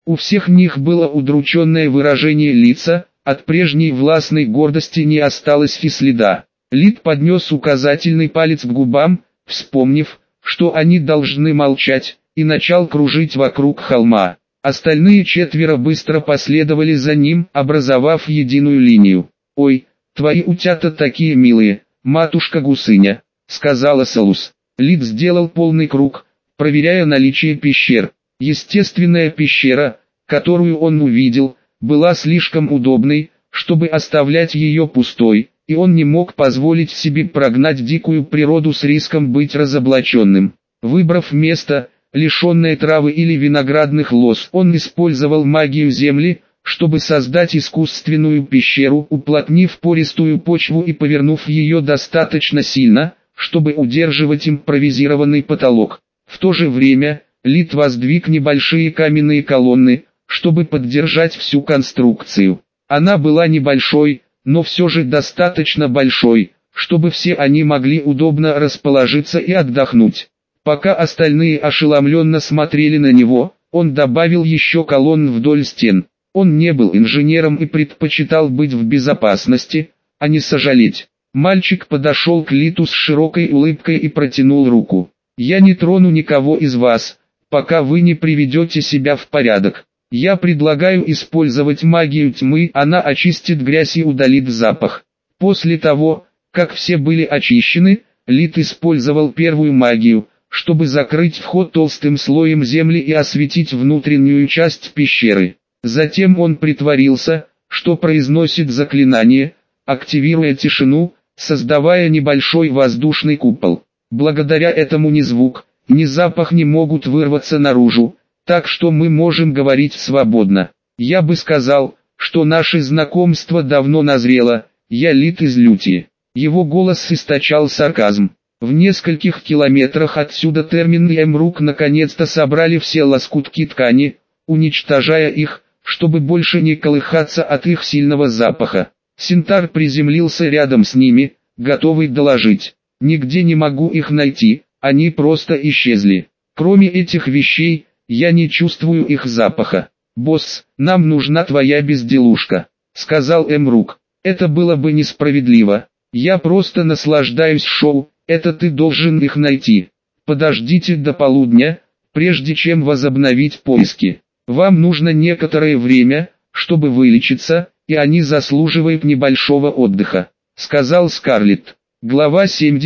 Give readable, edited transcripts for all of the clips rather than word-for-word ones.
У всех них было удрученное выражение лица, от прежней властной гордости не осталось и следа. Лид поднес указательный палец к губам, вспомнив, что они должны молчать, и начал кружить вокруг холма. Остальные четверо быстро последовали за ним, образовав единую линию. «Ой, твои утята такие милые, матушка Гусыня», — сказала Салус. Лид сделал полный круг, проверяя наличие пещер. Естественная пещера, которую он увидел, была слишком удобной, чтобы оставлять ее пустой, и он не мог позволить себе прогнать дикую природу с риском быть разоблаченным. Выбрав место, лишенное травы или виноградных лоз, он использовал магию земли, чтобы создать искусственную пещеру, уплотнив пористую почву и повернув ее достаточно сильно, чтобы удерживать импровизированный потолок. В то же время, Лид воздвиг небольшие каменные колонны, чтобы поддержать всю конструкцию. Она была небольшой, но все же достаточно большой, чтобы все они могли удобно расположиться и отдохнуть. Пока остальные ошеломленно смотрели на него, он добавил еще колонн вдоль стен. Он не был инженером и предпочитал быть в безопасности, а не сожалеть. Мальчик подошел к Литу с широкой улыбкой и протянул руку. «Я не трону никого из вас, пока вы не приведете себя в порядок. Я предлагаю использовать магию тьмы, она очистит грязь и удалит запах». После того, как все были очищены, Лит использовал первую магию, чтобы закрыть вход толстым слоем земли и осветить внутреннюю часть пещеры. Затем он притворился, что произносит заклинание, активируя тишину, создавая небольшой воздушный купол. Благодаря этому ни звук, ни запах не могут вырваться наружу, так что мы можем говорить свободно. Я бы сказал, что наше знакомство давно назрело. Я Лит из Лютии. Его голос источал сарказм. В нескольких километрах отсюда Термин и Эмрук наконец-то собрали все лоскутки ткани, уничтожая их, чтобы больше не колыхаться от их сильного запаха. Синтар приземлился рядом с ними, готовый доложить. «Нигде не могу их найти, они просто исчезли. Кроме этих вещей, я не чувствую их запаха. Босс, нам нужна твоя безделушка», — сказал Эмрук. «Это было бы несправедливо. Я просто наслаждаюсь шоу, это ты должен их найти. Подождите до полудня, прежде чем возобновить поиски. Вам нужно некоторое время, чтобы вылечиться, и они заслуживают небольшого отдыха», — сказал Скарлетт. Глава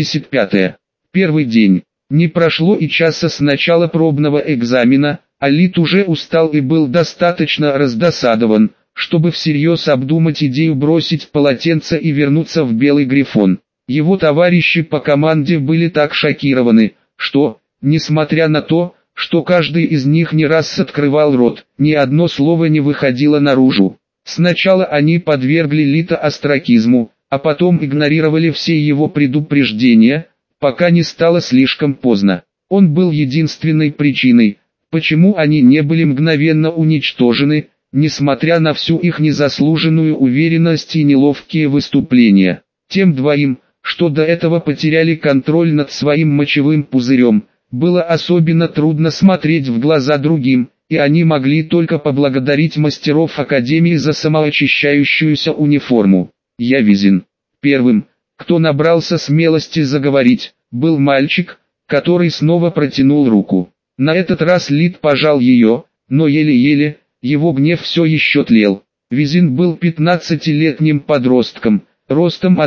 75. Первый день. Не прошло и часа с начала пробного экзамена, а Лит уже устал и был достаточно раздосадован, чтобы всерьез обдумать идею бросить полотенце и вернуться в Белый Грифон. Его товарищи по команде были так шокированы, что, несмотря на то, что каждый из них не раз открывал рот, ни одно слово не выходило наружу. Сначала они подвергли Лита остракизму, а потом игнорировали все его предупреждения, пока не стало слишком поздно. Он был единственной причиной, почему они не были мгновенно уничтожены, несмотря на всю их незаслуженную уверенность и неловкие выступления. Тем двоим, что до этого потеряли контроль над своим мочевым пузырем, было особенно трудно смотреть в глаза другим, и они могли только поблагодарить мастеров Академии за самоочищающуюся униформу. Явизин. Первым, кто набрался смелости заговорить, был мальчик, который снова протянул руку. На этот раз Лит пожал ее, но еле-еле, его гнев все еще тлел. Визин был 15-летним подростком, ростом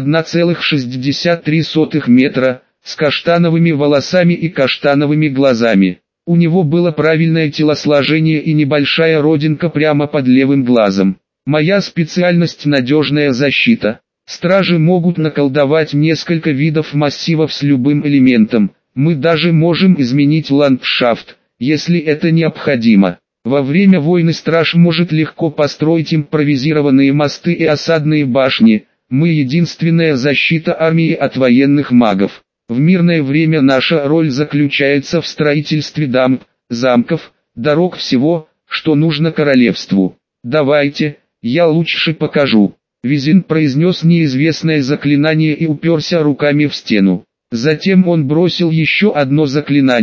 1,63 метра, с каштановыми волосами и каштановыми глазами. У него было правильное телосложение и небольшая родинка прямо под левым глазом. «Моя специальность — надежная защита. Стражи могут наколдовать несколько видов массивов с любым элементом. Мы даже можем изменить ландшафт, если это необходимо. Во время войны страж может легко построить импровизированные мосты и осадные башни. Мы единственная защита армии от военных магов. В мирное время наша роль заключается в строительстве дамб, замков, дорог, всего, что нужно королевству. Давайте, я лучше покажу». Визин произнес неизвестное заклинание и уперся руками в стену. Затем он бросил еще одно заклинание,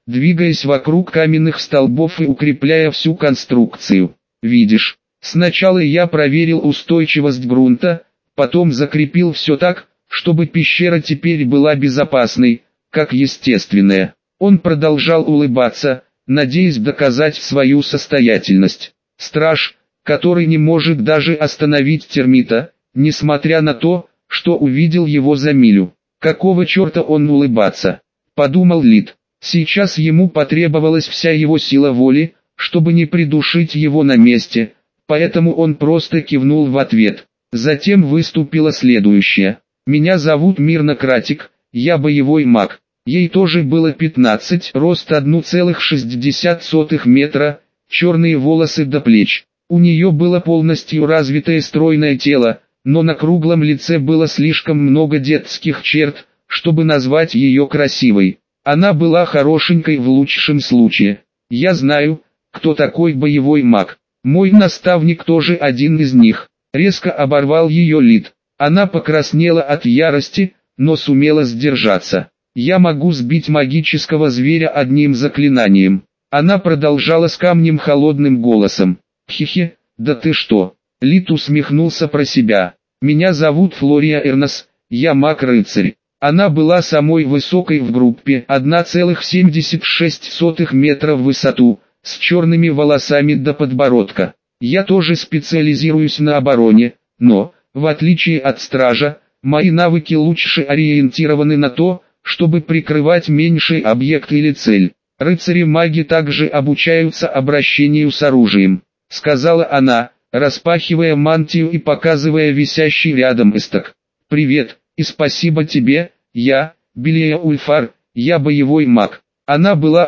двигаясь вокруг каменных столбов и укрепляя всю конструкцию. «Видишь, сначала я проверил устойчивость грунта, потом закрепил все так, чтобы пещера теперь была безопасной, как естественная». Он продолжал улыбаться, надеясь доказать свою состоятельность. Страж, который не может даже остановить термита, несмотря на то, что увидел его за милю. Какого черта он улыбаться? Подумал Лид. Сейчас ему потребовалась вся его сила воли, чтобы не придушить его на месте, поэтому он просто кивнул в ответ. Затем выступила следующая. «Меня зовут Мирна Кратик, я боевой маг». Ей тоже было 15, рост 1,60 метра, черные волосы до плеч. У нее было полностью развитое стройное тело, но на круглом лице было слишком много детских черт, чтобы назвать ее красивой. Она была хорошенькой в лучшем случае. «Я знаю, кто такой боевой маг. Мой наставник тоже один из них». Резко оборвал ее Лид. Она покраснела от ярости, но сумела сдержаться. «Я могу сбить магического зверя одним заклинанием». Она продолжала с камнем холодным голосом. «Хе-хе, да ты что?» Лид усмехнулся про себя. «Меня зовут Флория Эрнос, я маг-рыцарь». Она была самой высокой в группе, 1,76 метра в высоту, с черными волосами до подбородка. Я тоже специализируюсь на обороне, но, в отличие от стража, мои навыки лучше ориентированы на то, чтобы прикрывать меньший объект или цель. Рыцари-маги также обучаются обращению с оружием, сказала она, распахивая мантию и показывая висящий рядом исток. «Привет, и спасибо тебе, я, Белия Ульфар, я боевой маг». Она была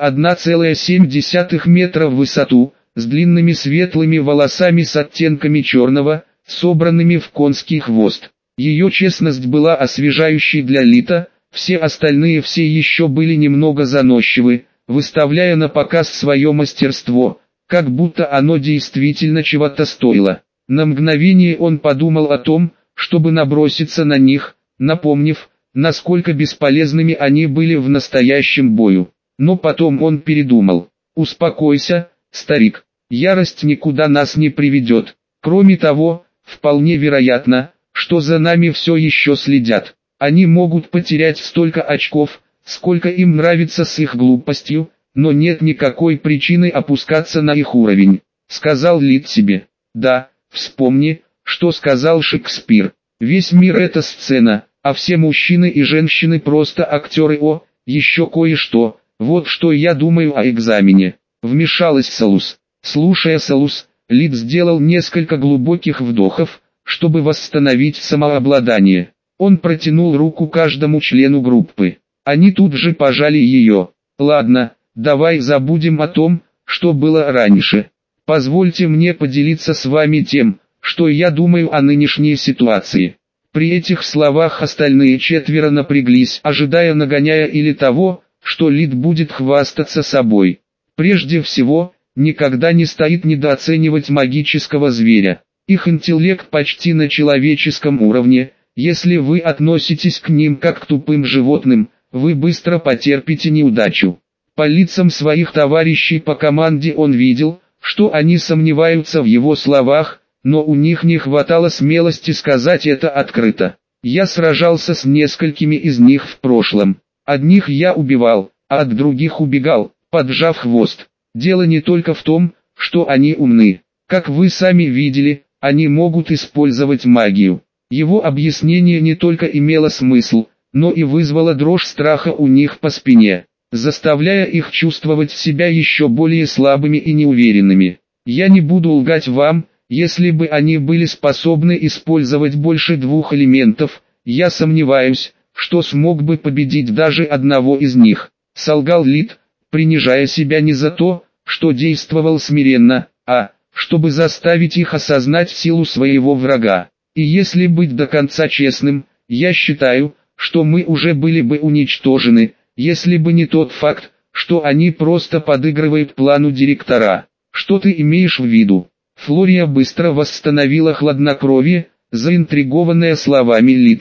1,7 метра в высоту, с длинными светлыми волосами с оттенками черного, собранными в конский хвост. Ее честность была освежающей для Лита, все остальные все еще были немного заносчивы, выставляя на показ свое мастерство, как будто оно действительно чего-то стоило. На мгновение он подумал о том, чтобы наброситься на них, напомнив, насколько бесполезными они были в настоящем бою. Но потом он передумал. «Успокойся, старик, ярость никуда нас не приведет. Кроме того, вполне вероятно, что за нами все еще следят. Они могут потерять столько очков, сколько им нравится с их глупостью, но нет никакой причины опускаться на их уровень», — сказал Лид себе. «Да, вспомни, что сказал Шекспир. Весь мир — это сцена, а все мужчины и женщины просто актеры. О, еще кое-что, вот что я думаю о экзамене», — вмешалась Салус. Слушая Салус, Лид сделал несколько глубоких вдохов, чтобы восстановить самообладание. Он протянул руку каждому члену группы. Они тут же пожали ее. «Ладно, давай забудем о том, что было раньше. Позвольте мне поделиться с вами тем, что я думаю о нынешней ситуации». При этих словах остальные четверо напряглись, ожидая нагоняя или того, что Лид будет хвастаться собой. Прежде всего, никогда не стоит недооценивать магического зверя. Их интеллект почти на человеческом уровне. Если вы относитесь к ним как к тупым животным, вы быстро потерпите неудачу. По лицам своих товарищей по команде он видел, что они сомневаются в его словах, но у них не хватало смелости сказать это открыто. «Я сражался с несколькими из них в прошлом. Одних я убивал, а от других убегал, поджав хвост. Дело не только в том, что они умны. Как вы сами видели, они могут использовать магию». Его объяснение не только имело смысл, но и вызвало дрожь страха у них по спине, заставляя их чувствовать себя еще более слабыми и неуверенными. «Я не буду лгать вам, если бы они были способны использовать больше двух элементов, я сомневаюсь, что смог бы победить даже одного из них», — солгал Лид, принижая себя не за то, что действовал смиренно, а чтобы заставить их осознать силу своего врага. «И если быть до конца честным, я считаю, что мы уже были бы уничтожены, если бы не тот факт, что они просто подыгрывают плану директора». «Что ты имеешь в виду?» Флория быстро восстановила хладнокровие, заинтригованная словами Лита.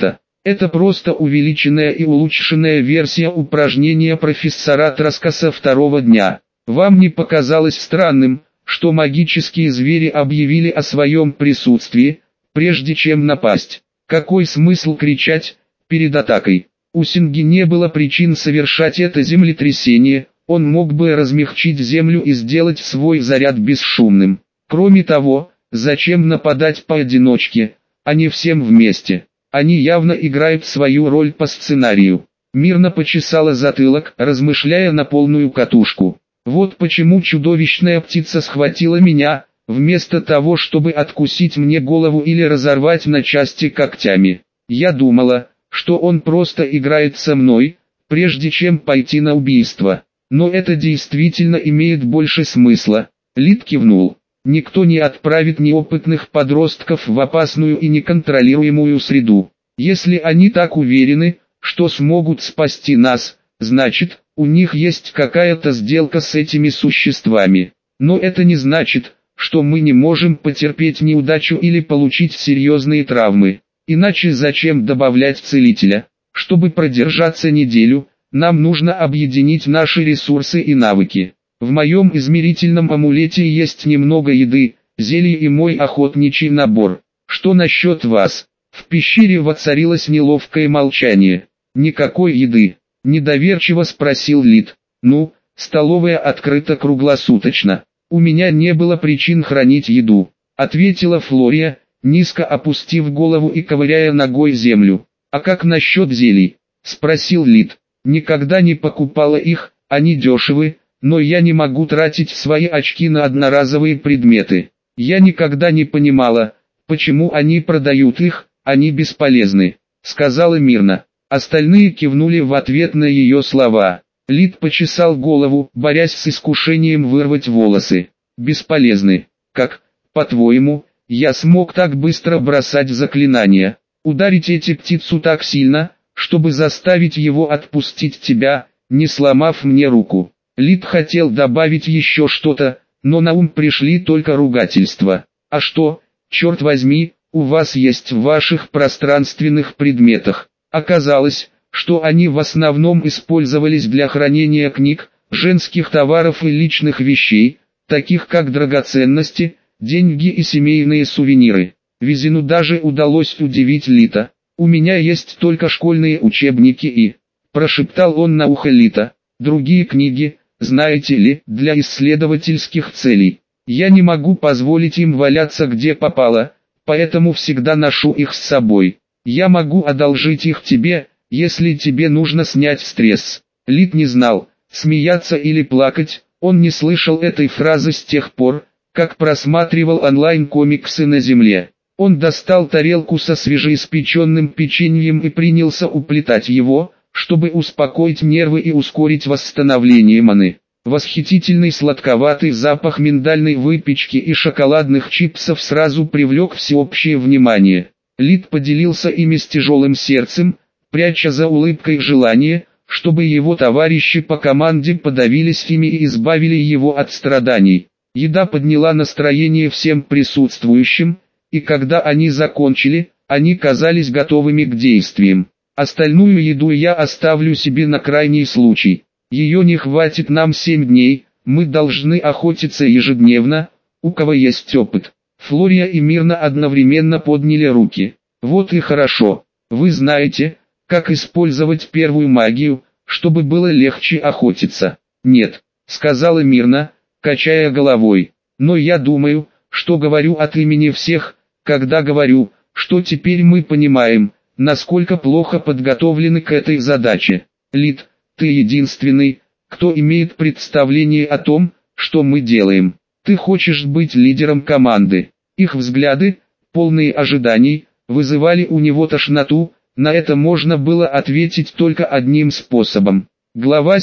Это просто увеличенная и улучшенная версия упражнения профессора Траскаса второго дня. Вам не показалось странным, что магические звери объявили о своем присутствии, прежде чем напасть? Какой смысл кричать перед атакой? У Синги не было причин совершать это землетрясение, он мог бы размягчить землю и сделать свой заряд бесшумным. Кроме того, зачем нападать поодиночке, а не всем вместе? Они явно играют свою роль по сценарию. Мирно почесала затылок, размышляя на полную катушку. Вот почему чудовищная птица схватила меня, вместо того, чтобы откусить мне голову или разорвать на части когтями. Я думала, что он просто играет со мной, прежде чем пойти на убийство. Но это действительно имеет больше смысла. Лид кивнул. Никто не отправит неопытных подростков в опасную и неконтролируемую среду. Если они так уверены, что смогут спасти нас, значит, у них есть какая-то сделка с этими существами. Но это не значит, что мы не можем потерпеть неудачу или получить серьезные травмы. Иначе зачем добавлять целителя? Чтобы продержаться неделю, нам нужно объединить наши ресурсы и навыки. В моем измерительном амулете есть немного еды, зелий и мой охотничий набор. Что насчет вас? В пещере воцарилось неловкое молчание. Никакой еды. Недоверчиво спросил Лид. Ну, столовая открыта круглосуточно. У меня не было причин хранить еду, ответила Флория, низко опустив голову и ковыряя ногой землю. А как насчет зелий? Спросил Лид. Никогда не покупала их, они дешевы. Но я не могу тратить свои очки на одноразовые предметы. Я никогда не понимала, почему они продают их, они бесполезны, сказала мирно. Остальные кивнули в ответ на ее слова. Лид почесал голову, борясь с искушением вырвать волосы. Бесполезны. Как, по-твоему, я смог так быстро бросать заклинания? Ударить эти птицу так сильно, чтобы заставить его отпустить тебя, не сломав мне руку. Лид хотел добавить еще что-то, но на ум пришли только ругательства. А что, черт возьми, у вас есть в ваших пространственных предметах? Оказалось, что они в основном использовались для хранения книг, женских товаров и личных вещей, таких как драгоценности, деньги и семейные сувениры. Визину даже удалось удивить Лита. «У меня есть только школьные учебники и...» прошептал он на ухо Лита. «Другие книги, знаете ли, для исследовательских целей. Я не могу позволить им валяться где попало, поэтому всегда ношу их с собой. Я могу одолжить их тебе, если тебе нужно снять стресс». Лид не знал, смеяться или плакать, он не слышал этой фразы с тех пор, как просматривал онлайн-комиксы на земле. Он достал тарелку со свежеиспеченным печеньем и принялся уплетать его, чтобы успокоить нервы и ускорить восстановление маны. Восхитительный сладковатый запах миндальной выпечки и шоколадных чипсов сразу привлек всеобщее внимание. Лид поделился ими с тяжелым сердцем, пряча за улыбкой желание, чтобы его товарищи по команде подавились ими и избавили его от страданий. Еда подняла настроение всем присутствующим, и когда они закончили, они казались готовыми к действиям. Остальную еду я оставлю себе на крайний случай. Ее не хватит нам 7 дней, мы должны охотиться ежедневно, у кого есть опыт. Флория и Мирна одновременно подняли руки. Вот и хорошо. Вы знаете, как использовать первую магию, чтобы было легче охотиться. Нет, сказала Мирна, качая головой. Но я думаю, что говорю от имени всех, когда говорю, что теперь мы понимаем, насколько плохо подготовлены к этой задаче. Лид, ты единственный, кто имеет представление о том, что мы делаем. Ты хочешь быть лидером команды. Их взгляды, полные ожиданий, вызывали у него тошноту. На это можно было ответить только одним способом. Глава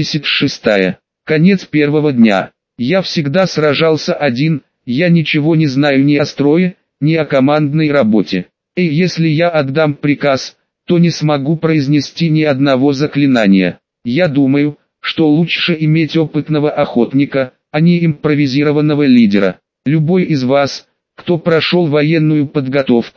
76. Конец первого дня. Я всегда сражался один, я ничего не знаю ни о строе, ни о командной работе. И если я отдам приказ, то не смогу произнести ни одного заклинания. Я думаю, что лучше иметь опытного охотника, а не импровизированного лидера. Любой из вас, кто прошел военную подготовку,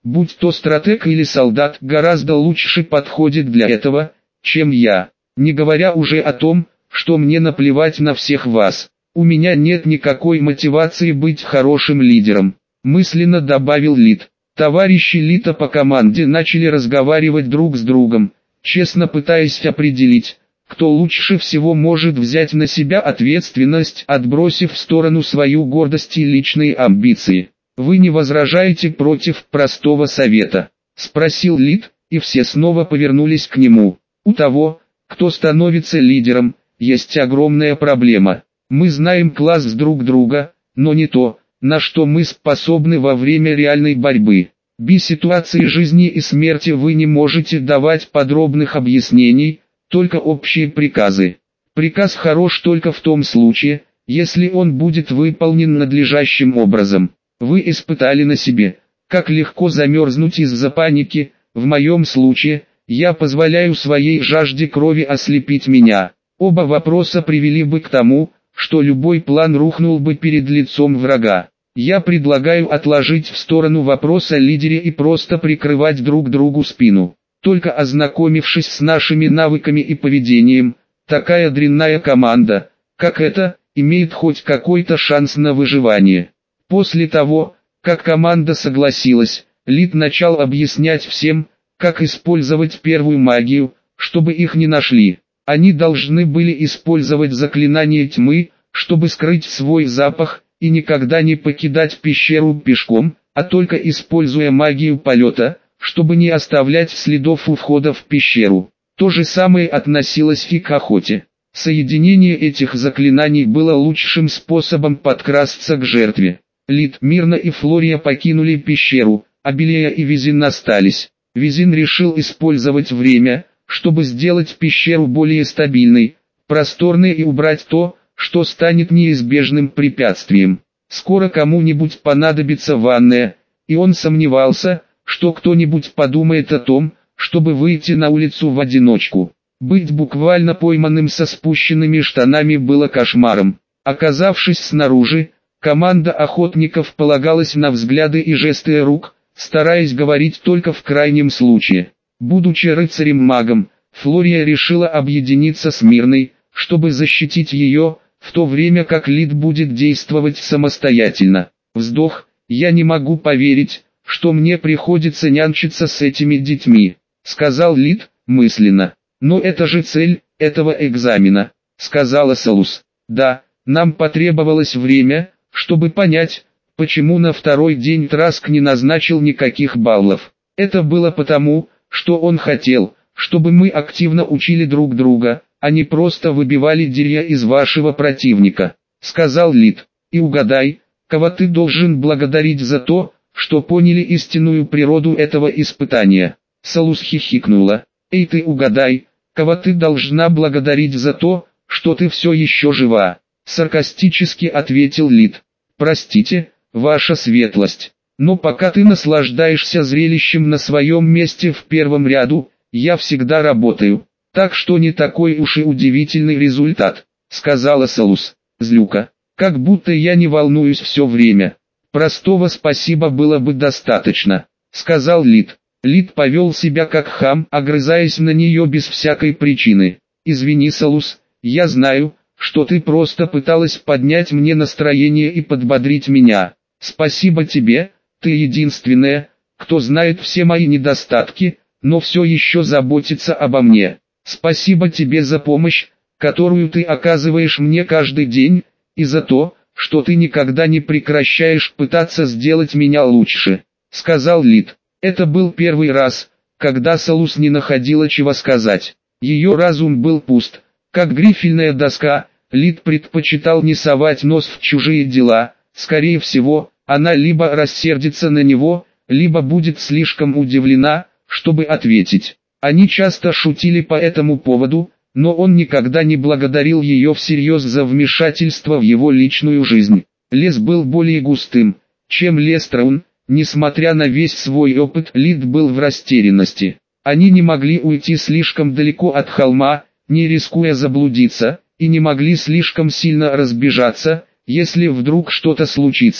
будь то стратег или солдат, гораздо лучше подходит для этого, чем я. Не говоря уже о том, что мне наплевать на всех вас. У меня нет никакой мотивации быть хорошим лидером», мысленно добавил Лид. Товарищи Лита по команде начали разговаривать друг с другом, честно пытаясь определить, кто лучше всего может взять на себя ответственность, отбросив в сторону свою гордость и личные амбиции. «Вы не возражаете против простого совета?» – спросил Лид, и все снова повернулись к нему. «У того, кто становится лидером, есть огромная проблема. Мы знаем класс друг друга, но не то, на что мы способны во время реальной борьбы. Без ситуации жизни и смерти вы не можете давать подробных объяснений, только общие приказы. Приказ хорош только в том случае, если он будет выполнен надлежащим образом. Вы испытали на себе, как легко замерзнуть из-за паники. В моем случае, я позволяю своей жажде крови ослепить меня. Оба вопроса привели бы к тому, что любой план рухнул бы перед лицом врага. Я предлагаю отложить в сторону вопрос о лидере и просто прикрывать друг другу спину. Только ознакомившись с нашими навыками и поведением, такая дрянная команда, как эта, имеет хоть какой-то шанс на выживание. После того, как команда согласилась, Лид начал объяснять всем, как использовать первую магию, чтобы их не нашли. Они должны были использовать заклинание тьмы, чтобы скрыть свой запах, и никогда не покидать пещеру пешком, а только используя магию полета, чтобы не оставлять следов у входа в пещеру. То же самое относилось и к охоте. Соединение этих заклинаний было лучшим способом подкрасться к жертве. Лид, Мирна и Флория покинули пещеру, а Белия и Визин остались. Визин решил использовать время, чтобы сделать пещеру более стабильной, просторной и убрать то, что станет неизбежным препятствием. Скоро кому-нибудь понадобится ванная, и он сомневался, что кто-нибудь подумает о том, чтобы выйти на улицу в одиночку. Быть буквально пойманным со спущенными штанами было кошмаром. Оказавшись снаружи, команда охотников полагалась на взгляды и жесты рук, стараясь говорить только в крайнем случае. Будучи рыцарем-магом, Флория решила объединиться с Мирной, чтобы защитить ее, в то время как Лид будет действовать самостоятельно. Вздох, я не могу поверить, что мне приходится нянчиться с этими детьми, сказал Лид, мысленно. Но это же цель этого экзамена, сказала Салус. Да, нам потребовалось время, чтобы понять, почему на второй день Траск не назначил никаких баллов. Это было потому, что он хотел, чтобы мы активно учили друг друга, а не просто выбивали дерья из вашего противника, сказал Лид. И угадай, кого ты должен благодарить за то, что поняли истинную природу этого испытания. Салус хихикнула. Эй, ты угадай, кого ты должна благодарить за то, что ты все еще жива, саркастически ответил Лид. Простите, ваша светлость, но пока ты наслаждаешься зрелищем на своем месте в первом ряду, я всегда работаю. Так что не такой уж и удивительный результат, сказала Салус. Злюка, как будто я не волнуюсь все время. Простого спасибо было бы достаточно, сказал Лид. Лид повел себя как хам, огрызаясь на нее без всякой причины. Извини, Салус, я знаю, что ты просто пыталась поднять мне настроение и подбодрить меня. Спасибо тебе, ты единственная, кто знает все мои недостатки, но все еще заботится обо мне. Спасибо тебе за помощь, которую ты оказываешь мне каждый день, и за то, что ты никогда не прекращаешь пытаться сделать меня лучше, сказал Лид. Это был первый раз, когда Салус не находила чего сказать. Ее разум был пуст, как грифельная доска. Лид предпочитал не совать нос в чужие дела. Скорее всего, она либо рассердится на него, либо будет слишком удивлена, чтобы ответить. Они часто шутили по этому поводу, но он никогда не благодарил ее всерьез за вмешательство в его личную жизнь. Лес был более густым, чем лес Траун, несмотря на весь свой опыт. Лид был в растерянности. Они не могли уйти слишком далеко от холма, не рискуя заблудиться, и не могли слишком сильно разбежаться, если вдруг что-то случится.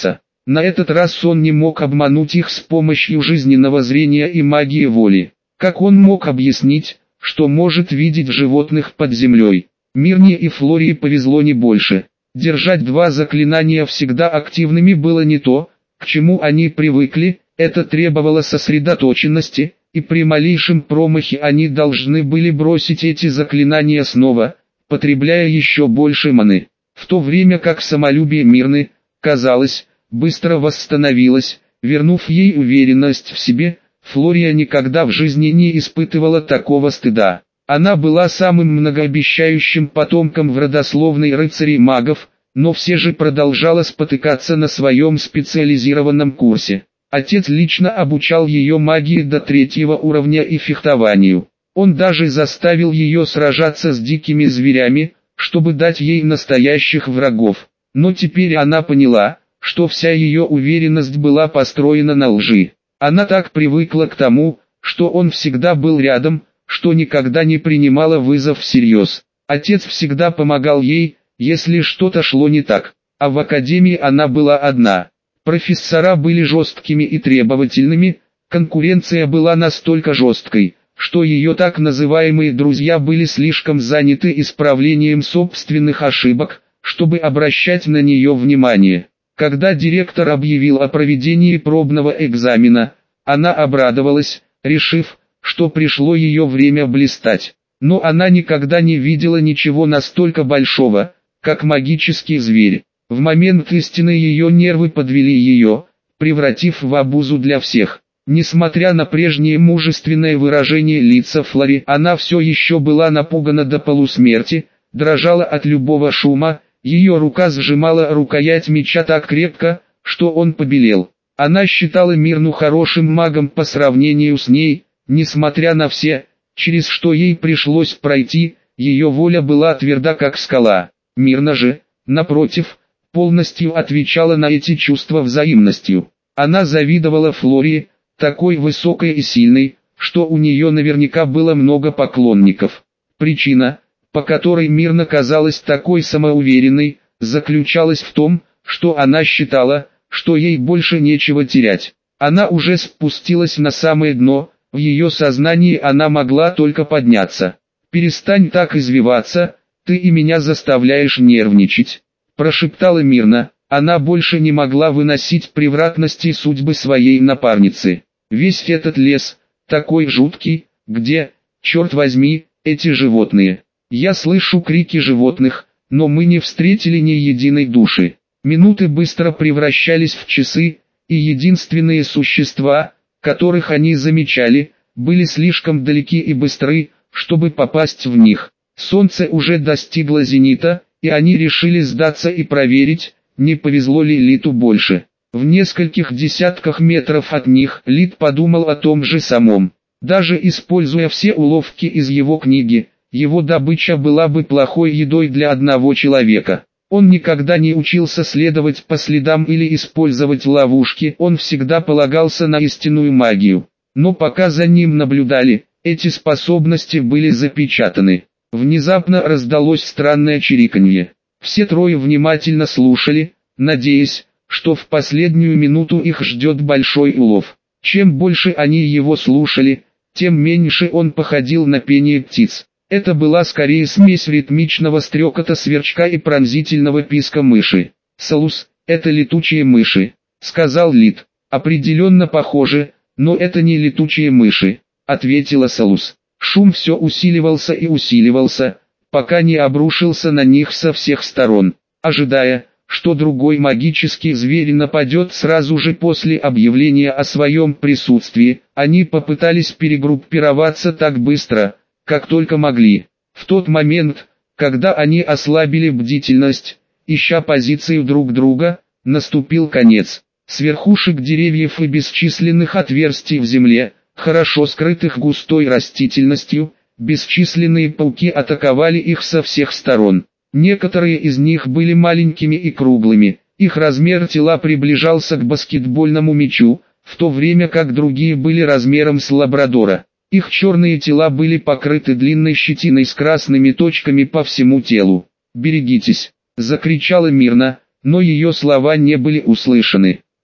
На этот раз он не мог обмануть их с помощью жизненного зрения и магии воли. Как он мог объяснить, что может видеть животных под землей? Мирне и Флории повезло не больше. Держать два заклинания всегда активными было не то, к чему они привыкли, это требовало сосредоточенности, и при малейшем промахе они должны были бросить эти заклинания снова, потребляя еще больше маны. В то время как самолюбие Мирны, казалось, быстро восстановилось, вернув ей уверенность в себе, Флория никогда в жизни не испытывала такого стыда. Она была самым многообещающим потомком в родословной рыцарей-магов, но все же продолжала спотыкаться на своем специализированном курсе. Отец лично обучал ее магии до 3-го уровня и фехтованию. Он даже заставил ее сражаться с дикими зверями, чтобы дать ей настоящих врагов. Но теперь она поняла, что вся ее уверенность была построена на лжи. Она так привыкла к тому, что он всегда был рядом, что никогда не принимала вызов всерьез. Отец всегда помогал ей, если что-то шло не так, а в академии она была одна. Профессора были жесткими и требовательными, конкуренция была настолько жесткой, что ее так называемые друзья были слишком заняты исправлением собственных ошибок, чтобы обращать на нее внимание. Когда директор объявил о проведении пробного экзамена, она обрадовалась, решив, что пришло ее время блистать. Но она никогда не видела ничего настолько большого, как магический зверь. В момент истины ее нервы подвели ее, превратив в обузу для всех. Несмотря на прежнее мужественное выражение лица Флори, она все еще была напугана до полусмерти, дрожала от любого шума, ее рука сжимала рукоять меча так крепко, что он побелел. Она считала Мирну хорошим магом по сравнению с ней, несмотря на все, через что ей пришлось пройти, ее воля была тверда как скала. Мирна же, напротив, полностью отвечала на эти чувства взаимностью. Она завидовала Флории, такой высокой и сильной, что у нее наверняка было много поклонников. Причина, по которой Мирна казалась такой самоуверенной, заключалась в том, что она считала, что ей больше нечего терять. Она уже спустилась на самое дно, в ее сознании она могла только подняться. «Перестань так извиваться, ты и меня заставляешь нервничать», – прошептала Мирна. Она больше не могла выносить превратности судьбы своей напарницы. «Весь этот лес, такой жуткий, где, черт возьми, эти животные? Я слышу крики животных, но мы не встретили ни единой души». Минуты быстро превращались в часы, и единственные существа, которых они замечали, были слишком далеки и быстры, чтобы попасть в них. Солнце уже достигло зенита, и они решили сдаться и проверить, не повезло ли Литу больше. В нескольких десятках метров от них Лит подумал о том же самом. Даже используя все уловки из его книги, его добыча была бы плохой едой для одного человека. Он никогда не учился следовать по следам или использовать ловушки, он всегда полагался на истинную магию. Но пока за ним наблюдали, эти способности были запечатаны. Внезапно раздалось странное чириканье. Все трое внимательно слушали, надеясь, что в последнюю минуту их ждет большой улов. Чем больше они его слушали, тем меньше он походил на пение птиц. Это была скорее смесь ритмичного стрекота сверчка и пронзительного писка мыши. «Салус, это летучие мыши», — сказал Лит. «Определенно похоже, но это не летучие мыши», — ответила Салус. Шум все усиливался и усиливался, пока не обрушился на них со всех сторон. Ожидая, что другой магический зверь нападет сразу же после объявления о своем присутствии, они попытались перегруппироваться так быстро, как только могли. В тот момент, когда они ослабили бдительность, ища позицию друг друга, наступил конец. С верхушек деревьев и бесчисленных отверстий в земле, хорошо скрытых густой растительностью, бесчисленные пауки атаковали их со всех сторон. Некоторые из них были маленькими и круглыми, их размер тела приближался к баскетбольному мячу, в то время как другие были размером с лабрадора. Их черные тела были покрыты длинной щетиной с красными точками по всему телу. «Берегитесь!» – закричала Мирна, но ее слова не были услышаны.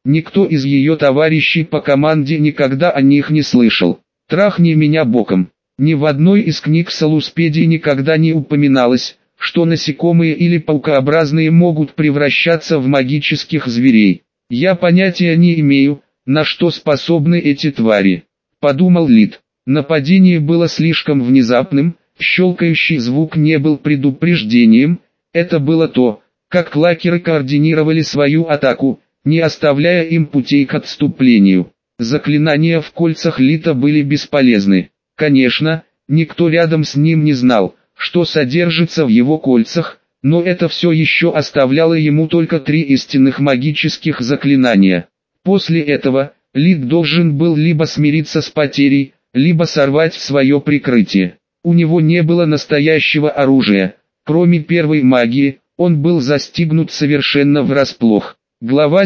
Никто из ее товарищей по команде никогда о них не слышал. «Трахни меня боком». Ни в одной из книг Салуспедии никогда не упоминалось, что насекомые или паукообразные могут превращаться в магических зверей. «Я понятия не имею, на что способны эти твари», — подумал Лид. Нападение было слишком внезапным, щелкающий звук не был предупреждением, это было то, как клакеры координировали свою атаку, не оставляя им путей к отступлению. Заклинания в кольцах Лита были бесполезны. Конечно, никто рядом с ним не знал, что содержится в его кольцах, но это все еще оставляло ему только 3 истинных магических заклинания. После этого, Лид должен был либо смириться с потерей, либо сорвать свое прикрытие. У него не было настоящего оружия. Кроме первой магии, он был застигнут совершенно врасплох. Глава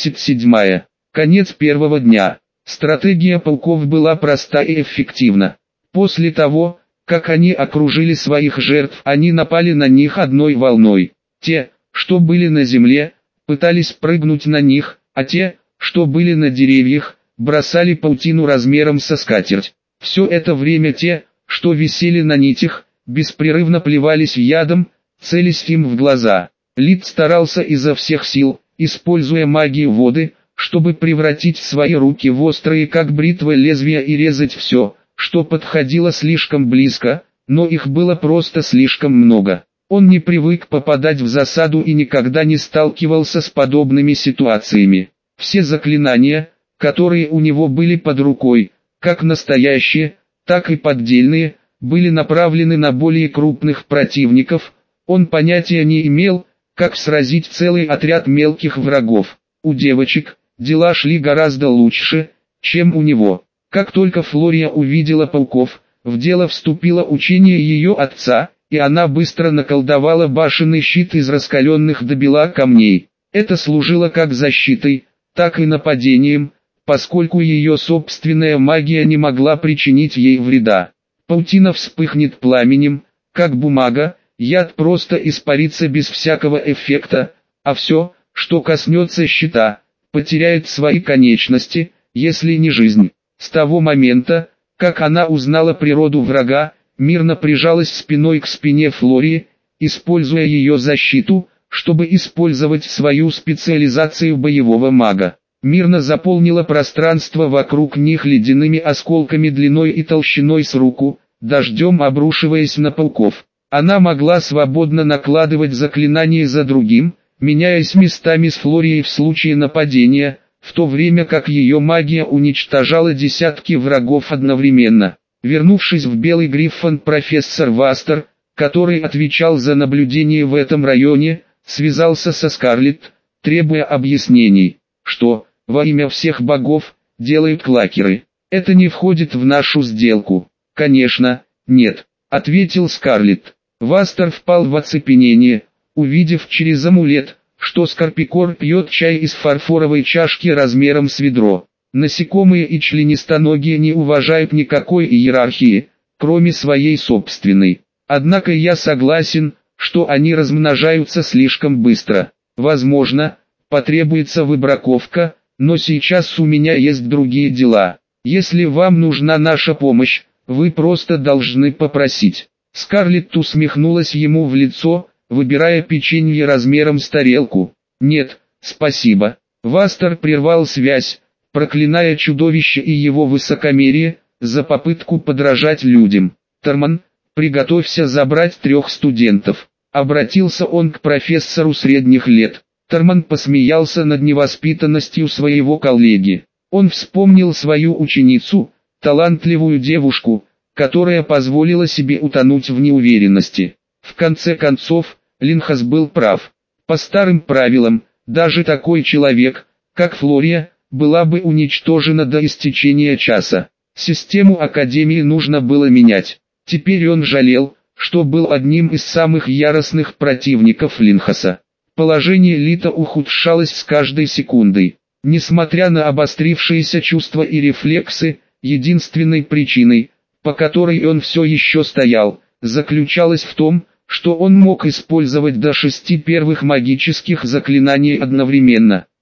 77. Конец первого дня. Стратегия пауков была проста и эффективна. После того, как они окружили своих жертв, они напали на них одной волной. Те, что были на земле, пытались прыгнуть на них, а те, что были на деревьях, бросали паутину размером со скатерть. Все это время те, что висели на нитях, беспрерывно плевались ядом, целясь им в глаза. Лид старался изо всех сил, используя магию воды, чтобы превратить свои руки в острые как бритва лезвия и резать все, что подходило слишком близко, но их было просто слишком много. Он не привык попадать в засаду и никогда не сталкивался с подобными ситуациями. Все заклинания, которые у него были под рукой, как настоящие, так и поддельные, были направлены на более крупных противников. Он понятия не имел, как сразить целый отряд мелких врагов. У девочек дела шли гораздо лучше, чем у него. Как только Флория увидела пауков, в дело вступило учение ее отца, и она быстро наколдовала башенный щит из раскаленных до бела камней. Это служило как защитой, так и нападением, поскольку ее собственная магия не могла причинить ей вреда. Паутина вспыхнет пламенем, как бумага, яд просто испарится без всякого эффекта, а все, что коснется щита, потеряет свои конечности, если не жизнь. С того момента, как она узнала природу врага, мирно прижалась спиной к спине Флории, используя ее защиту, чтобы использовать свою специализацию боевого мага. Мирно заполнила пространство вокруг них ледяными осколками длиной и толщиной с руку, дождем обрушиваясь на пауков. Она могла свободно накладывать заклинания за другим, меняясь местами с Флорией в случае нападения, в то время как ее магия уничтожала десятки врагов одновременно. Вернувшись в Белый Гриффон, профессор Вастер, который отвечал за наблюдение в этом районе, связался со Скарлетт, требуя объяснений. Что, во имя всех богов, делают клакеры? Это не входит в нашу сделку. Конечно, нет, ответил Скарлетт. Вастер впал в оцепенение, увидев через амулет, что Скорпикор пьет чай из фарфоровой чашки размером с ведро. Насекомые и членистоногие не уважают никакой иерархии, кроме своей собственной. Однако я согласен, что они размножаются слишком быстро. Возможно, потребуется выбраковка, но сейчас у меня есть другие дела. Если вам нужна наша помощь, вы просто должны попросить. Скарлетт усмехнулась ему в лицо, выбирая печенье размером с тарелку. «Нет, спасибо». Вастер прервал связь, проклиная чудовище и его высокомерие, за попытку подражать людям. «Торман, приготовься забрать 3 студентов». Обратился он к профессору средних лет. Торман посмеялся над невоспитанностью своего коллеги. Он вспомнил свою ученицу, талантливую девушку, которая позволила себе утонуть в неуверенности. В конце концов, Линхас был прав. По старым правилам, даже такой человек, как Флория, была бы уничтожена до истечения часа. Систему Академии нужно было менять. Теперь он жалел, что был одним из самых яростных противников Линхаса. Положение Лита ухудшалось с каждой секундой. Несмотря на обострившиеся чувства и рефлексы, единственной причиной, по которой он все еще стоял, заключалась в том, что он мог использовать до 6 первых магических заклинаний одновременно.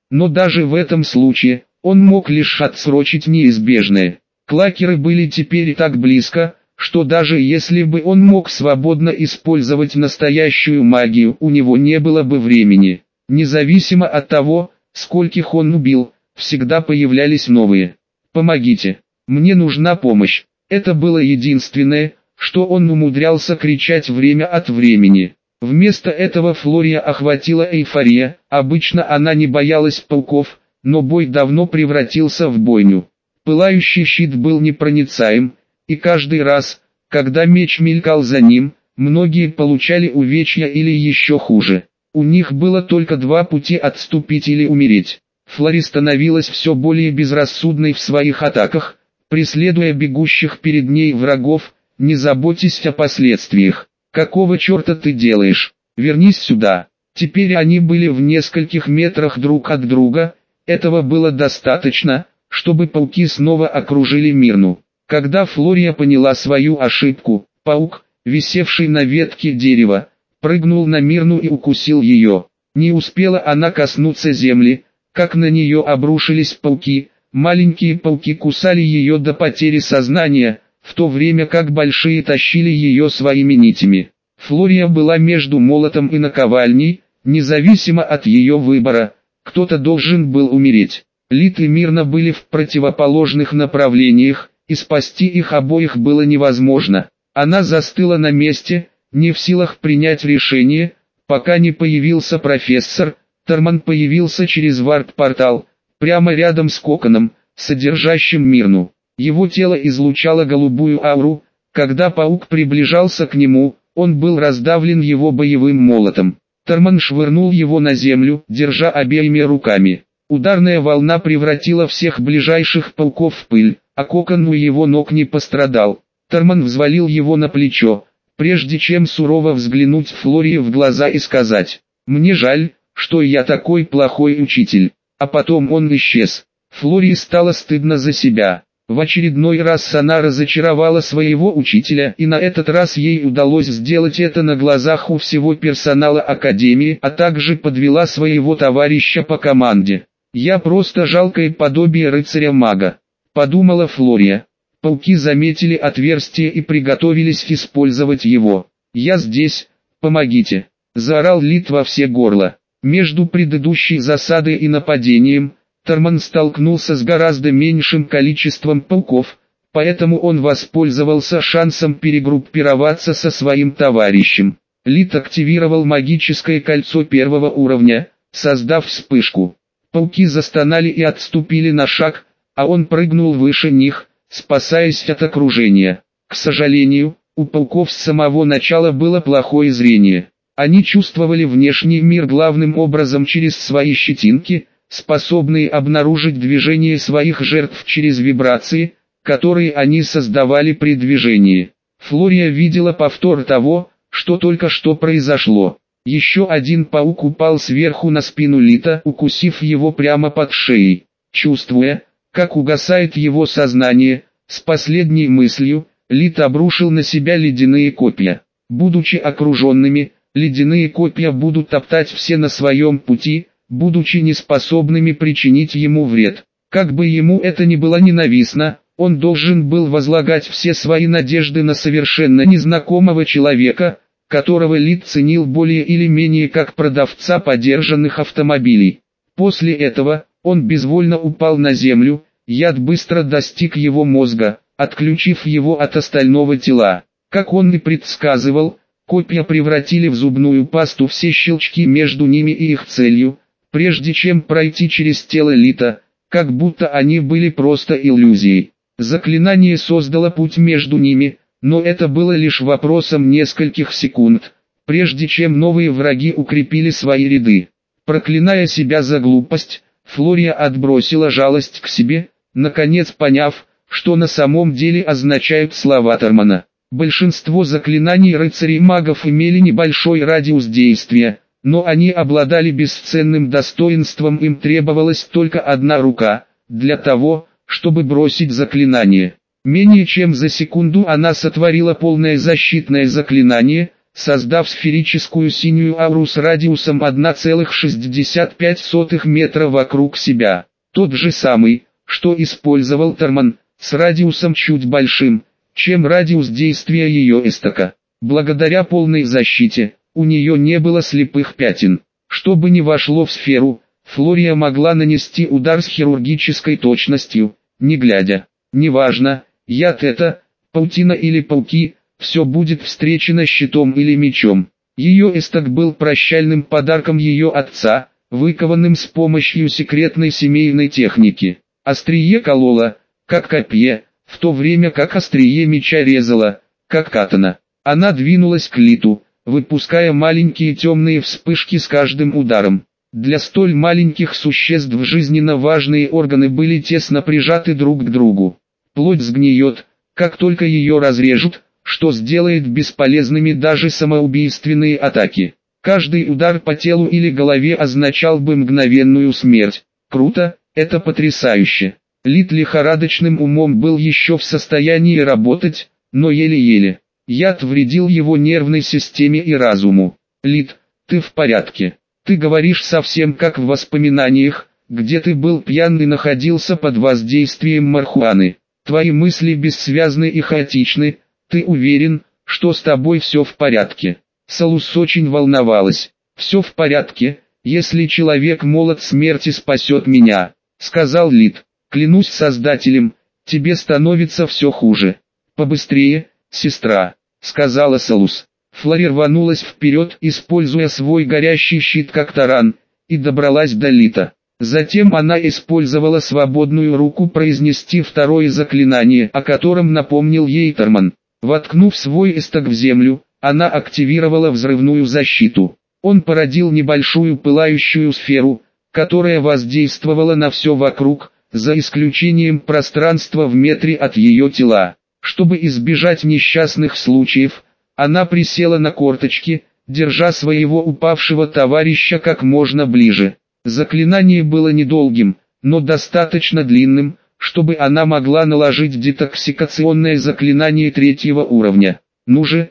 Но даже в этом случае, он мог лишь отсрочить неизбежное. Клакеры были теперь так близко, что даже если бы он мог свободно использовать настоящую магию, у него не было бы времени. Независимо от того, скольких он убил, всегда появлялись новые. «Помогите! Мне нужна помощь!» Это было единственное, что он умудрялся кричать время от времени. Вместо этого Флория охватила эйфория, обычно она не боялась пауков, но бой давно превратился в бойню. Пылающий щит был непроницаем, и каждый раз, когда меч мелькал за ним, многие получали увечья или еще хуже. У них было только два пути: отступить или умереть. Флори становилась все более безрассудной в своих атаках, преследуя бегущих перед ней врагов, не заботясь о последствиях. «Какого черта ты делаешь? Вернись сюда!» Теперь они были в нескольких метрах друг от друга, этого было достаточно, чтобы пауки снова окружили Мирну. Когда Флория поняла свою ошибку, паук, висевший на ветке дерева, прыгнул на Мирну и укусил ее. Не успела она коснуться земли, как на нее обрушились пауки. Маленькие пауки кусали ее до потери сознания, в то время как большие тащили ее своими нитями. Флория была между молотом и наковальней, независимо от ее выбора, кто-то должен был умереть. Лит и Мирна были в противоположных направлениях, и спасти их обоих было невозможно. Она застыла на месте, не в силах принять решение, пока не появился профессор. Торман появился через варп-портал, прямо рядом с коконом, содержащим Мирну. Его тело излучало голубую ауру, когда паук приближался к нему, он был раздавлен его боевым молотом. Торман швырнул его на землю, держа обеими руками. Ударная волна превратила всех ближайших пауков в пыль, а кокон у его ног не пострадал. Торман взвалил его на плечо, прежде чем сурово взглянуть Флории в глаза и сказать: «Мне жаль, что я такой плохой учитель». А потом он исчез. Флории стало стыдно за себя. В очередной раз она разочаровала своего учителя, и на этот раз ей удалось сделать это на глазах у всего персонала Академии, а также подвела своего товарища по команде. «Я просто жалкое подобие рыцаря-мага», — подумала Флория. Пауки заметили отверстие и приготовились использовать его. «Я здесь, помогите!» — заорал Лит во все горло. Между предыдущей засадой и нападением, Торман столкнулся с гораздо меньшим количеством пауков, поэтому он воспользовался шансом перегруппироваться со своим товарищем. Лит активировал магическое кольцо первого уровня, создав вспышку. Пауки застонали и отступили на шаг, а он прыгнул выше них, спасаясь от окружения. К сожалению, у пауков с самого начала было плохое зрение. Они чувствовали внешний мир главным образом через свои щетинки, способные обнаружить движение своих жертв через вибрации, которые они создавали при движении. Флория видела повтор того, что только что произошло. Еще один паук упал сверху на спину Лита, укусив его прямо под шеей. Чувствуя, как угасает его сознание, с последней мыслью, Лит обрушил на себя ледяные копья. Будучи окруженными, ледяные копья будут топтать все на своем пути, будучи неспособными причинить ему вред. Как бы ему это ни было ненавистно, он должен был возлагать все свои надежды на совершенно незнакомого человека, которого Лит ценил более или менее как продавца подержанных автомобилей. После этого, он безвольно упал на землю, яд быстро достиг его мозга, отключив его от остального тела. Как он и предсказывал, копья превратили в зубную пасту все щелчки между ними и их целью, прежде чем пройти через тело Лита, как будто они были просто иллюзией. Заклинание создало путь между ними, но это было лишь вопросом нескольких секунд, прежде чем новые враги укрепили свои ряды. Проклиная себя за глупость, Флория отбросила жалость к себе, наконец поняв, что на самом деле означают слова Тормана. Большинство заклинаний рыцарей-магов имели небольшой радиус действия, но они обладали бесценным достоинством, им требовалась только одна рука, для того, чтобы бросить заклинание. Менее чем за секунду она сотворила полное защитное заклинание, создав сферическую синюю ауру с радиусом 1,65 метра вокруг себя. Тот же самый, что использовал Торман, с радиусом чуть большим, чем радиус действия ее истока. Благодаря полной защите, у нее не было слепых пятен. Чтобы не вошло в сферу, Флория могла нанести удар с хирургической точностью, не глядя. Неважно, яд это, паутина или пауки, все будет встречено щитом или мечом. Ее исток был прощальным подарком ее отца, выкованным с помощью секретной семейной техники. Острие кололо, как копье, в то время как острие меча резало, как катана. Она двинулась к Литу, выпуская маленькие темные вспышки с каждым ударом. Для столь маленьких существ жизненно важные органы были тесно прижаты друг к другу. Плоть сгниет, как только ее разрежут, что сделает бесполезными даже самоубийственные атаки. Каждый удар по телу или голове означал бы мгновенную смерть. Круто, это потрясающе. Лит лихорадочным умом был еще в состоянии работать, но еле-еле. Яд вредил его нервной системе и разуму. Лит, ты в порядке? Ты говоришь совсем как в воспоминаниях, где ты был пьян и находился под воздействием марихуаны. Твои мысли бессвязны и хаотичны. Ты уверен, что с тобой все в порядке? Салус очень волновалась. Все в порядке, если человек молот смерти спасет меня, сказал Лит. Клянусь Создателем, тебе становится все хуже. Побыстрее, сестра, сказала Салус. Флори рванулась вперед, используя свой горящий щит как таран, и добралась до Лита. Затем она использовала свободную руку произнести второе заклинание, о котором напомнил ей Торман. Воткнув свой исток в землю, она активировала взрывную защиту. Он породил небольшую пылающую сферу, которая воздействовала на все вокруг, за исключением пространства в метре от ее тела. Чтобы избежать несчастных случаев, она присела на корточки, держа своего упавшего товарища как можно ближе. Заклинание было недолгим, но достаточно длинным, чтобы она могла наложить детоксикационное заклинание 3-го уровня. Ну же,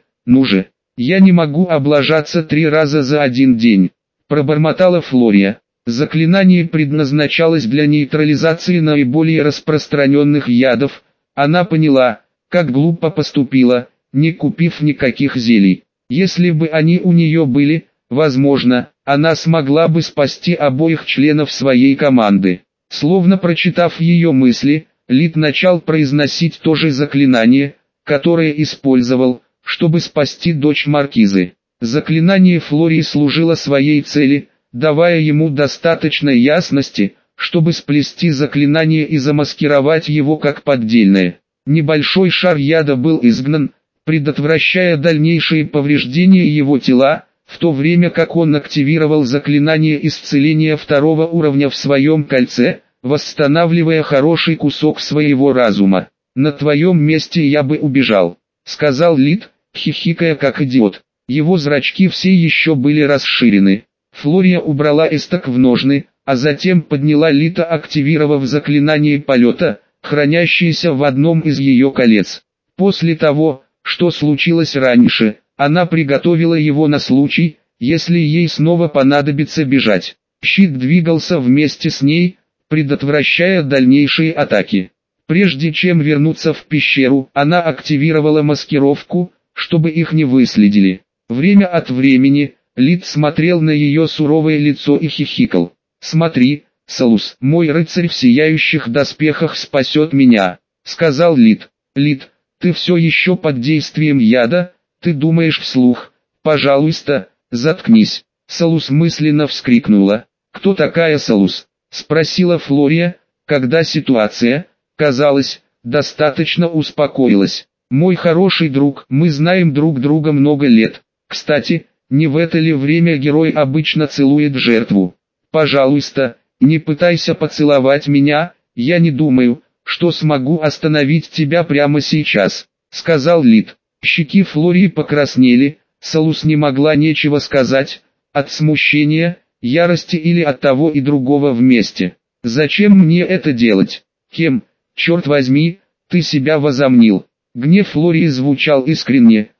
я не могу облажаться 3 раза за один день, пробормотала Флория. Заклинание предназначалось для нейтрализации наиболее распространенных ядов. Она поняла, как глупо поступила, не купив никаких зелий. Если бы они у нее были, возможно, она смогла бы спасти обоих членов своей команды. Словно прочитав ее мысли, Лит начал произносить то же заклинание, которое использовал, чтобы спасти дочь маркизы. Заклинание Флории служило своей цели, давая ему достаточно ясности, чтобы сплести заклинание и замаскировать его как поддельное. Небольшой шар яда был изгнан, предотвращая дальнейшие повреждения его тела, в то время как он активировал заклинание исцеления 2-го уровня в своем кольце, восстанавливая хороший кусок своего разума. «На твоем месте я бы убежал», — сказал Лит, хихикая как идиот. Его зрачки все еще были расширены. Флория убрала исток в ножны, а затем подняла Лита, активировав заклинание полета, хранящееся в одном из ее колец. После того, что случилось раньше, она приготовила его на случай, если ей снова понадобится бежать. Щит двигался вместе с ней, предотвращая дальнейшие атаки. Прежде чем вернуться в пещеру, она активировала маскировку, чтобы их не выследили. Время от времени, Лит смотрел на ее суровое лицо и хихикал. «Смотри, Салус, мой рыцарь в сияющих доспехах спасет меня», — сказал Лит. «Лит, ты все еще под действием яда? Ты думаешь вслух? Пожалуйста, заткнись». Салус мысленно вскрикнула. «Кто такая Салус?» — спросила Флория, когда ситуация, казалось, достаточно успокоилась. «Мой хороший друг, мы знаем друг друга много лет. Кстати, не в это ли время герой обычно целует жертву? Пожалуйста, не пытайся поцеловать меня, я не думаю, что смогу остановить тебя прямо сейчас», — сказал Лит. Щеки Флории покраснели, Салус не могла нечего сказать, от смущения, ярости или от того и другого вместе. «Зачем мне это делать? Кем, черт возьми, ты себя возомнил?» Гнев Флории звучал искренне,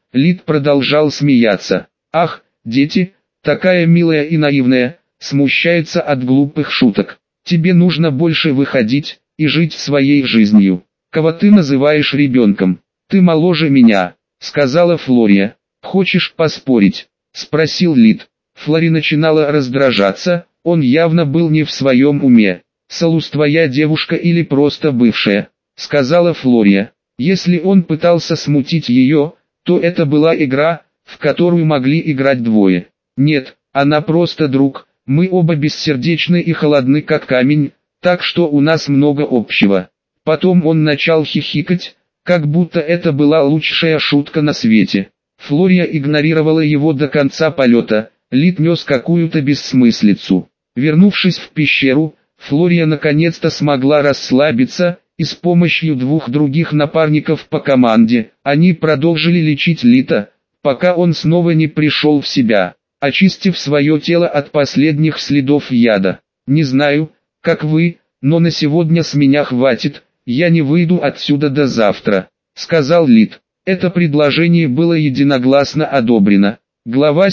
Лид продолжал смеяться. «Ах, дети, такая милая и наивная, смущается от глупых шуток. Тебе нужно больше выходить и жить своей жизнью. Кого ты называешь ребенком? Ты моложе меня», — сказала Флория. «Хочешь поспорить?» — спросил Лид. Флори начинала раздражаться, он явно был не в своем уме. «Салус твоя девушка или просто бывшая?» — сказала Флория. Если он пытался смутить ее, то это была игра, в которую могли играть двое. «Нет, она просто друг, мы оба бессердечны и холодны как камень, так что у нас много общего». Потом он начал хихикать, как будто это была лучшая шутка на свете. Флория игнорировала его до конца полета. Лид нес какую-то бессмыслицу. Вернувшись в пещеру, Флория наконец-то смогла расслабиться, и с помощью двух других напарников по команде, они продолжили лечить Лита, пока он снова не пришел в себя, очистив свое тело от последних следов яда. «Не знаю, как вы, но на сегодня с меня хватит, я не выйду отсюда до завтра», — сказал Лид. Это предложение было единогласно одобрено. Глава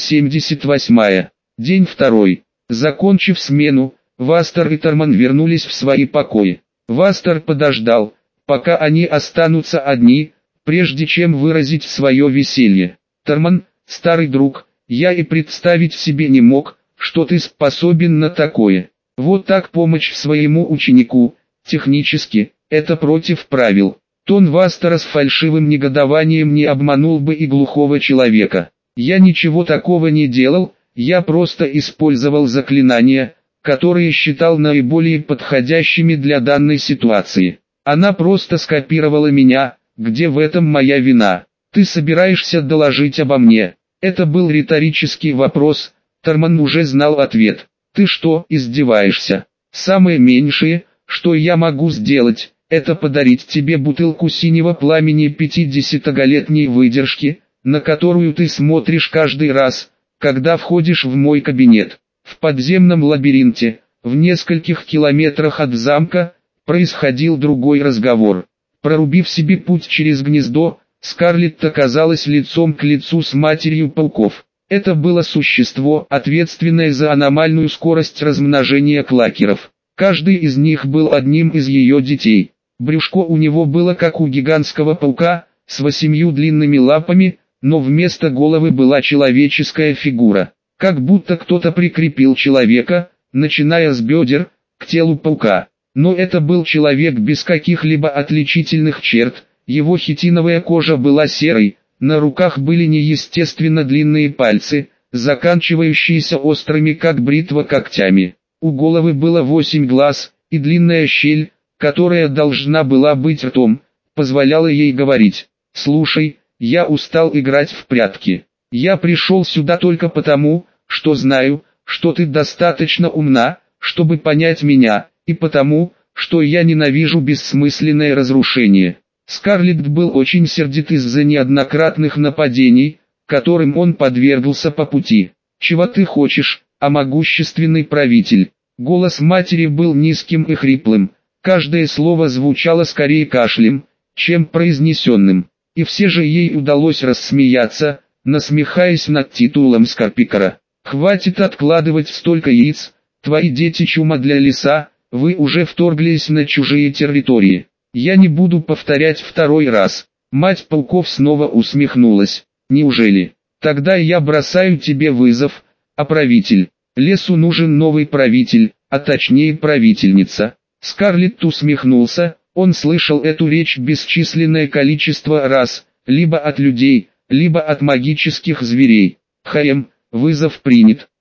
78. День 2. Закончив смену, Вастер и Торман вернулись в свои покои. Вастер подождал, пока они останутся одни, прежде чем выразить свое веселье. «Торман, старый друг, я и представить себе не мог, что ты способен на такое. Вот так помочь своему ученику, технически, это против правил». Тон Вастера с фальшивым негодованием не обманул бы и глухого человека. «Я ничего такого не делал, я просто использовал заклинания, которые считал наиболее подходящими для данной ситуации. Она просто скопировала меня, где в этом моя вина? Ты собираешься доложить обо мне?» Это был риторический вопрос, Торман уже знал ответ. «Ты что, издеваешься? Самое меньшее, что я могу сделать, это подарить тебе бутылку синего пламени 50-летней выдержки, на которую ты смотришь каждый раз, когда входишь в мой кабинет». В подземном лабиринте, в нескольких километрах от замка, происходил другой разговор. Прорубив себе путь через гнездо, Скарлетт оказалась лицом к лицу с матерью пауков. Это было существо, ответственное за аномальную скорость размножения клакеров. Каждый из них был одним из ее детей. Брюшко у него было как у гигантского паука, с 8 длинными лапами, но вместо головы была человеческая фигура. Как будто кто-то прикрепил человека, начиная с бедер, к телу паука. Но это был человек без каких-либо отличительных черт, его хитиновая кожа была серой, на руках были неестественно длинные пальцы, заканчивающиеся острыми как бритва когтями. У головы было 8 глаз, и длинная щель, которая должна была быть ртом, позволяла ей говорить. «Слушай, я устал играть в прятки. Я пришел сюда только потому, что знаю, что ты достаточно умна, чтобы понять меня, и потому, что я ненавижу бессмысленное разрушение». Скарлетт был очень сердит из-за неоднократных нападений, которым он подвергался по пути. «Чего ты хочешь, а могущественный правитель?» Голос матери был низким и хриплым, каждое слово звучало скорее кашлем, чем произнесенным. И все же ей удалось рассмеяться, насмехаясь над титулом Скорпикера. «Хватит откладывать столько яиц, твои дети чума для леса, вы уже вторглись на чужие территории. Я не буду повторять второй раз». Мать пауков снова усмехнулась. «Неужели? Тогда я бросаю тебе вызов, а правитель? Лесу нужен новый правитель, а точнее правительница». Скарлетт усмехнулся, он слышал эту речь бесчисленное количество раз, либо от людей, либо от магических зверей. «Вызов принят.